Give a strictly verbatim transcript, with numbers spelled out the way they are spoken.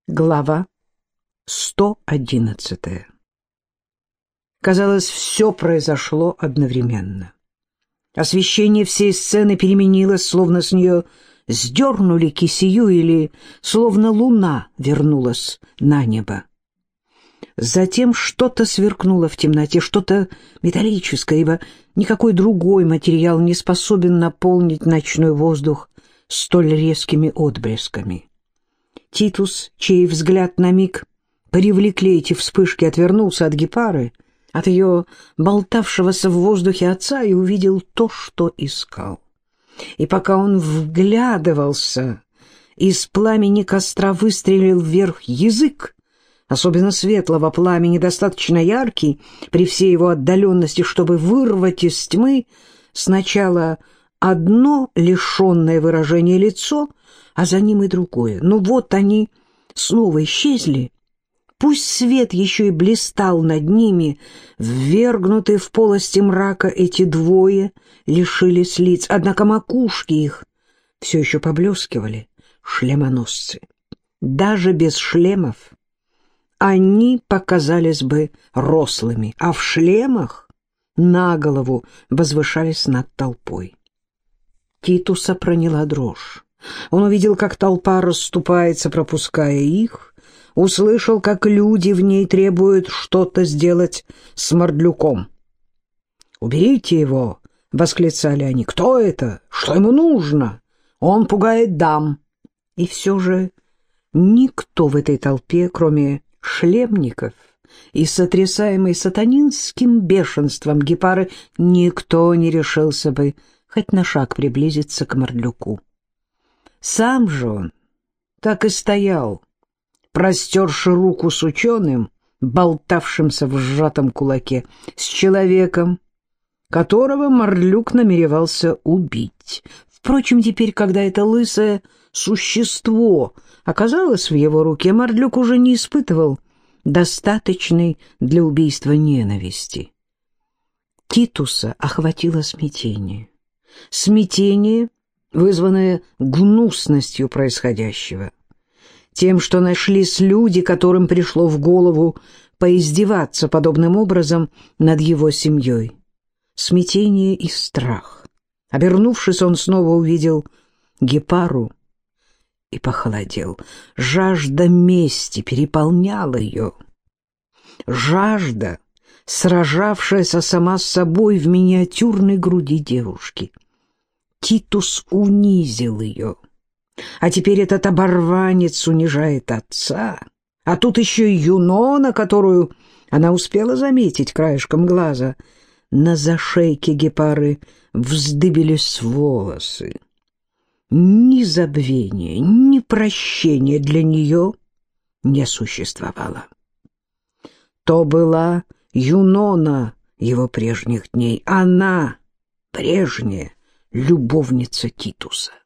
Глава сто одиннадцатая. Казалось, все произошло одновременно. Освещение всей сцены переменилось, словно с нее сдернули кисею или словно луна вернулась на небо. Затем что-то сверкнуло в темноте, что-то металлическое, ибо никакой другой материал не способен наполнить ночной воздух столь резкими отблесками. Титус, чей взгляд на миг привлекли эти вспышки, отвернулся от Гепары, от ее болтавшегося в воздухе отца, и увидел то, что искал. И пока он вглядывался, из пламени костра выстрелил вверх язык, особенно светлого пламени, достаточно яркий при всей его отдаленности, чтобы вырвать из тьмы сначала одно лишенное выражения лицо, а за ним и другое. Но вот они снова исчезли. Пусть свет еще и блистал над ними, ввергнутые в полости мрака эти двое лишились лиц, однако макушки их все еще поблескивали, шлемоносцы. Даже без шлемов они показались бы рослыми, а в шлемах на голову возвышались над толпой. Титуса проняла дрожь. Он увидел, как толпа расступается, пропуская их, услышал, как люди в ней требуют что-то сделать с Мордлюком. «Уберите его!» — восклицали они. «Кто это? Что ему нужно? Он пугает дам!» И все же никто в этой толпе, кроме шлемников и сотрясаемой сатанинским бешенством Гепары, никто не решился бы хоть на шаг приблизиться к Мордлюку. Сам же он так и стоял, простерши руку с ученым, болтавшимся в сжатом кулаке, с человеком, которого Мордлюк намеревался убить. Впрочем, теперь, когда это лысое существо оказалось в его руке, Мордлюк уже не испытывал достаточной для убийства ненависти. Титуса охватило смятение. Смятение, вызванное гнусностью происходящего, тем, что нашлись люди, которым пришло в голову поиздеваться подобным образом над его семьей. Смятение и страх. Обернувшись, он снова увидел Гепару и похолодел. Жажда мести переполняла ее. Жажда, сражавшаяся сама с собой в миниатюрной груди девушки. Титус унизил ее. А теперь этот оборванец унижает отца. А тут еще и Юнона, которую она успела заметить краешком глаза. На зашейке Гепары вздыбились волосы. Ни забвения, ни прощения для нее не существовало. То была Юнона его прежних дней, она прежняя любовница Титуса.